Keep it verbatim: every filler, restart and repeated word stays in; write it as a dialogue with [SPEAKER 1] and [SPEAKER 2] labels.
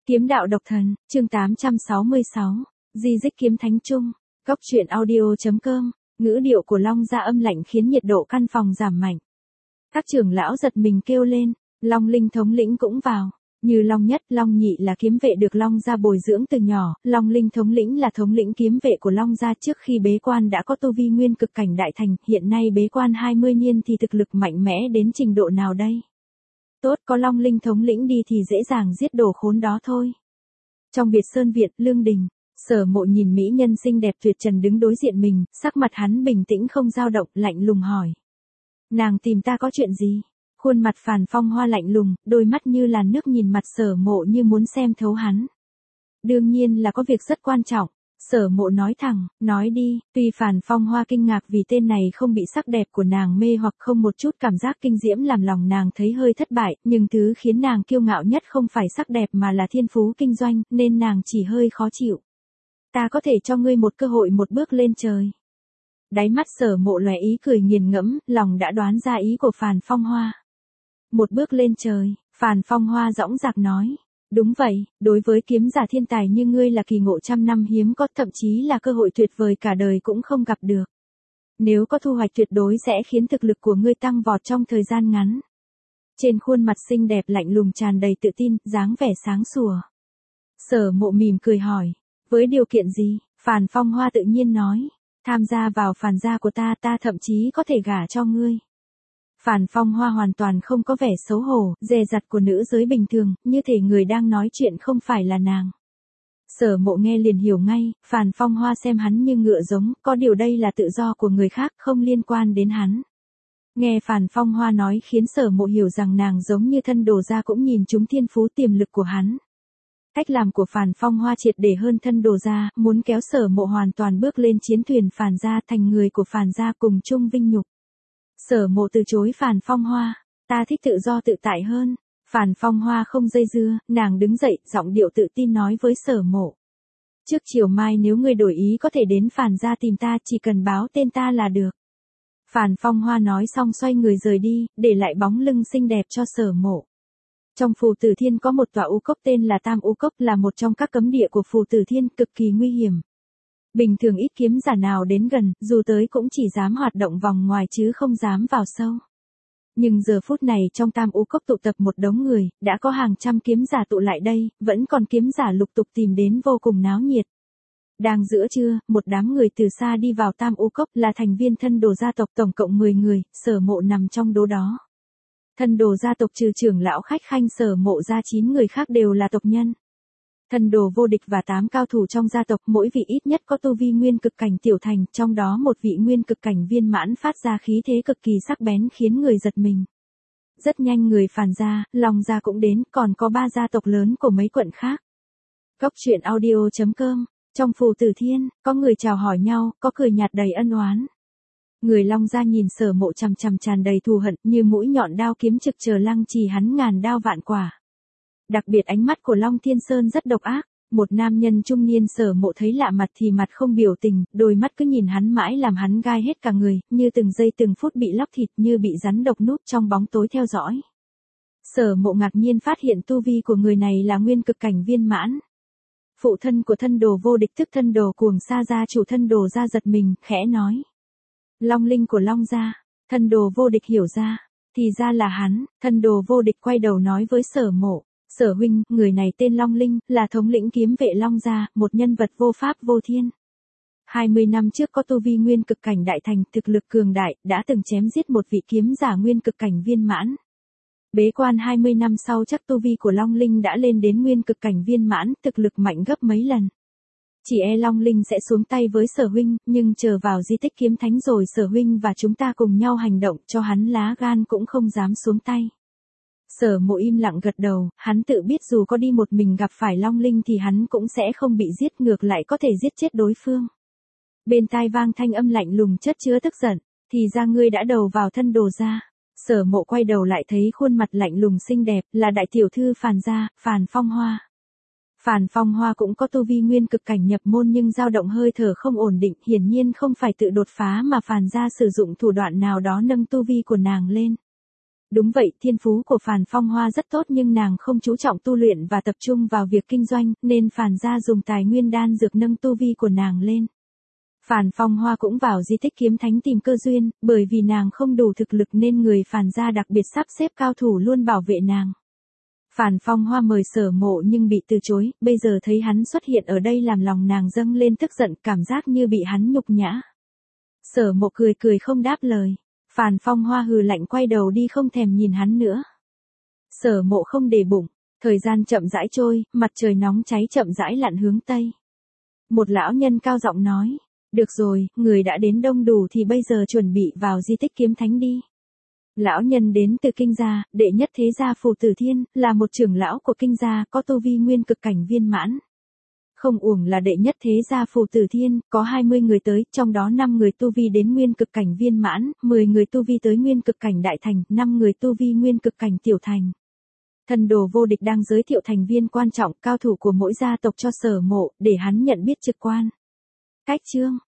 [SPEAKER 1] Kiếm đạo độc thần, chương tám trăm sáu mươi sáu, Di Dích Kiếm Thánh Trung, Cốc truyện audio.com, ngữ điệu của Long gia âm lạnh khiến nhiệt độ căn phòng giảm mạnh. Các trưởng lão giật mình kêu lên, Long Linh thống lĩnh cũng vào. Như Long Nhất, Long Nhị là kiếm vệ được Long gia bồi dưỡng từ nhỏ, Long Linh thống lĩnh là thống lĩnh kiếm vệ của Long gia trước khi bế quan đã có tu vi nguyên cực cảnh đại thành, hiện nay bế quan hai mươi niên thì thực lực mạnh mẽ đến trình độ nào đây? Tốt, có Long Linh thống lĩnh đi thì dễ dàng giết đồ khốn đó thôi. Trong Biệt Sơn Viện, Lương Đình, Sở Mộ nhìn mỹ nhân xinh đẹp tuyệt trần đứng đối diện mình, sắc mặt hắn bình tĩnh không dao động, lạnh lùng hỏi. Nàng tìm ta có chuyện gì? Khuôn mặt Phàn Phong Hoa lạnh lùng, đôi mắt như làn nước nhìn mặt Sở Mộ như muốn xem thấu hắn. Đương nhiên là có việc rất quan trọng. Sở Mộ nói thẳng, nói đi. Tuy Phàn Phong Hoa kinh ngạc vì tên này không bị sắc đẹp của nàng mê hoặc không một chút cảm giác kinh diễm làm lòng nàng thấy hơi thất bại, nhưng thứ khiến nàng kiêu ngạo nhất không phải sắc đẹp mà là thiên phú kinh doanh, nên nàng chỉ hơi khó chịu. Ta có thể cho ngươi một cơ hội một bước lên trời. Đáy mắt Sở Mộ lóe ý cười nghiền ngẫm, lòng đã đoán ra ý của Phàn Phong Hoa. Một bước lên trời, Phàn Phong Hoa dõng dạc nói. Đúng vậy, đối với kiếm giả thiên tài như ngươi là kỳ ngộ trăm năm hiếm có, thậm chí là cơ hội tuyệt vời cả đời cũng không gặp được. Nếu có thu hoạch tuyệt đối sẽ khiến thực lực của ngươi tăng vọt trong thời gian ngắn. Trên khuôn mặt xinh đẹp lạnh lùng tràn đầy tự tin, dáng vẻ sáng sủa. Sở Mộ mỉm cười hỏi, với điều kiện gì? Phàn Phong Hoa tự nhiên nói, tham gia vào Phàn gia của ta, ta thậm chí có thể gả cho ngươi. Phàn Phong Hoa hoàn toàn không có vẻ xấu hổ, dè dặt của nữ giới bình thường, như thể người đang nói chuyện không phải là nàng. Sở Mộ nghe liền hiểu ngay, Phàn Phong Hoa xem hắn như ngựa giống, có điều đây là tự do của người khác, không liên quan đến hắn. Nghe Phàn Phong Hoa nói khiến Sở Mộ hiểu rằng nàng giống như thân đồ gia cũng nhìn trúng thiên phú tiềm lực của hắn. Cách làm của Phàn Phong Hoa triệt để hơn thân đồ gia, muốn kéo Sở Mộ hoàn toàn bước lên chiến thuyền Phàn gia thành người của Phàn gia cùng chung vinh nhục. Sở Mộ từ chối Phàn Phong Hoa, ta thích tự do tự tại hơn. Phàn Phong Hoa không dây dưa, nàng đứng dậy, giọng điệu tự tin nói với Sở Mộ. Trước chiều mai nếu ngươi đổi ý có thể đến Phàn gia tìm ta, chỉ cần báo tên ta là được. Phàn Phong Hoa nói xong xoay người rời đi, để lại bóng lưng xinh đẹp cho Sở Mộ. Trong Phù Tử Thiên có một tòa u cốc tên là Tam U Cốc, là một trong các cấm địa của Phù Tử Thiên, cực kỳ nguy hiểm. Bình thường ít kiếm giả nào đến gần, dù tới cũng chỉ dám hoạt động vòng ngoài chứ không dám vào sâu. Nhưng giờ phút này trong Tam U Cốc tụ tập một đống người, đã có hàng trăm kiếm giả tụ lại đây, vẫn còn kiếm giả lục tục tìm đến vô cùng náo nhiệt. Đang giữa trưa, một đám người từ xa đi vào Tam U Cốc là thành viên thân đồ gia tộc tổng cộng mười người, Sở Mộ nằm trong số đó. Thân đồ gia tộc trừ trưởng lão khách khanh Sở Mộ ra chín người khác đều là tộc nhân. Thân đồ vô địch và tám cao thủ trong gia tộc mỗi vị ít nhất có tu vi nguyên cực cảnh tiểu thành, trong đó một vị nguyên cực cảnh viên mãn phát ra khí thế cực kỳ sắc bén khiến người giật mình. Rất nhanh người Phàn gia, Long gia cũng đến, còn có ba gia tộc lớn của mấy quận khác. Cốc truyện audio.com, trong Phù Tử Thiên, có người chào hỏi nhau, có cười nhạt đầy ân oán. Người Long gia nhìn Sở Mộ chằm chằm tràn đầy thù hận, như mũi nhọn đao kiếm trực chờ lăng trì hắn ngàn đao vạn quả. Đặc biệt ánh mắt của Long Thiên Sơn rất độc ác, một nam nhân trung niên Sở Mộ thấy lạ mặt thì mặt không biểu tình, đôi mắt cứ nhìn hắn mãi làm hắn gai hết cả người, như từng giây từng phút bị lóc thịt, như bị rắn độc núp trong bóng tối theo dõi. Sở Mộ ngạc nhiên phát hiện tu vi của người này là nguyên cực cảnh viên mãn. Phụ thân của thân đồ vô địch tức thân đồ Cuồng Sa gia chủ thân đồ gia giật mình, khẽ nói. Long Linh của Long gia, thân đồ vô địch hiểu ra, thì ra là hắn, thân đồ vô địch quay đầu nói với Sở Mộ. Sở huynh, người này tên Long Linh, là thống lĩnh kiếm vệ Long gia, một nhân vật vô pháp vô thiên. hai mươi năm trước có tu vi nguyên cực cảnh đại thành, thực lực cường đại, đã từng chém giết một vị kiếm giả nguyên cực cảnh viên mãn. Bế quan hai mươi năm sau chắc tu vi của Long Linh đã lên đến nguyên cực cảnh viên mãn, thực lực mạnh gấp mấy lần. Chỉ e Long Linh sẽ xuống tay với Sở huynh, nhưng chờ vào di tích kiếm thánh rồi Sở huynh và chúng ta cùng nhau hành động, cho hắn lá gan cũng không dám xuống tay. Sở Mộ im lặng gật đầu, hắn tự biết dù có đi một mình gặp phải Long Linh thì hắn cũng sẽ không bị giết, ngược lại có thể giết chết đối phương. Bên tai vang thanh âm lạnh lùng chất chứa tức giận, thì ra ngươi đã đầu vào thân đồ gia. Sở Mộ quay đầu lại thấy khuôn mặt lạnh lùng xinh đẹp, là đại tiểu thư Phàn gia, Phàn Phong Hoa. Phàn Phong Hoa cũng có tu vi nguyên cực cảnh nhập môn nhưng dao động hơi thở không ổn định, hiển nhiên không phải tự đột phá mà Phàn gia sử dụng thủ đoạn nào đó nâng tu vi của nàng lên. Đúng vậy, thiên phú của Phàn Phong Hoa rất tốt nhưng nàng không chú trọng tu luyện và tập trung vào việc kinh doanh, nên Phàn gia dùng tài nguyên đan dược nâng tu vi của nàng lên. Phàn Phong Hoa cũng vào di tích kiếm thánh tìm cơ duyên, bởi vì nàng không đủ thực lực nên người Phàn gia đặc biệt sắp xếp cao thủ luôn bảo vệ nàng. Phàn Phong Hoa mời Sở Mộ nhưng bị từ chối, bây giờ thấy hắn xuất hiện ở đây làm lòng nàng dâng lên tức giận, cảm giác như bị hắn nhục nhã. Sở Mộ cười cười không đáp lời. Phàn Phong Hoa hừ lạnh quay đầu đi không thèm nhìn hắn nữa. Sở Mộ không để bụng, thời gian chậm rãi trôi, mặt trời nóng cháy chậm rãi lặn hướng tây. Một lão nhân cao giọng nói, được rồi, người đã đến đông đủ thì bây giờ chuẩn bị vào di tích kiếm thánh đi. Lão nhân đến từ Kinh gia, đệ nhất thế gia Phù Tử Thiên, là một trưởng lão của Kinh gia, có tu vi nguyên cực cảnh viên mãn. Không uổng là đệ nhất thế gia Phù Tử Thiên, có hai mươi người tới, trong đó năm người tu vi đến nguyên cực cảnh viên mãn, mười người tu vi tới nguyên cực cảnh đại thành, năm người tu vi nguyên cực cảnh tiểu thành. Thần đồ vô địch đang giới thiệu thành viên quan trọng, cao thủ của mỗi gia tộc cho Sở Mộ, để hắn nhận biết trực quan. Cách chương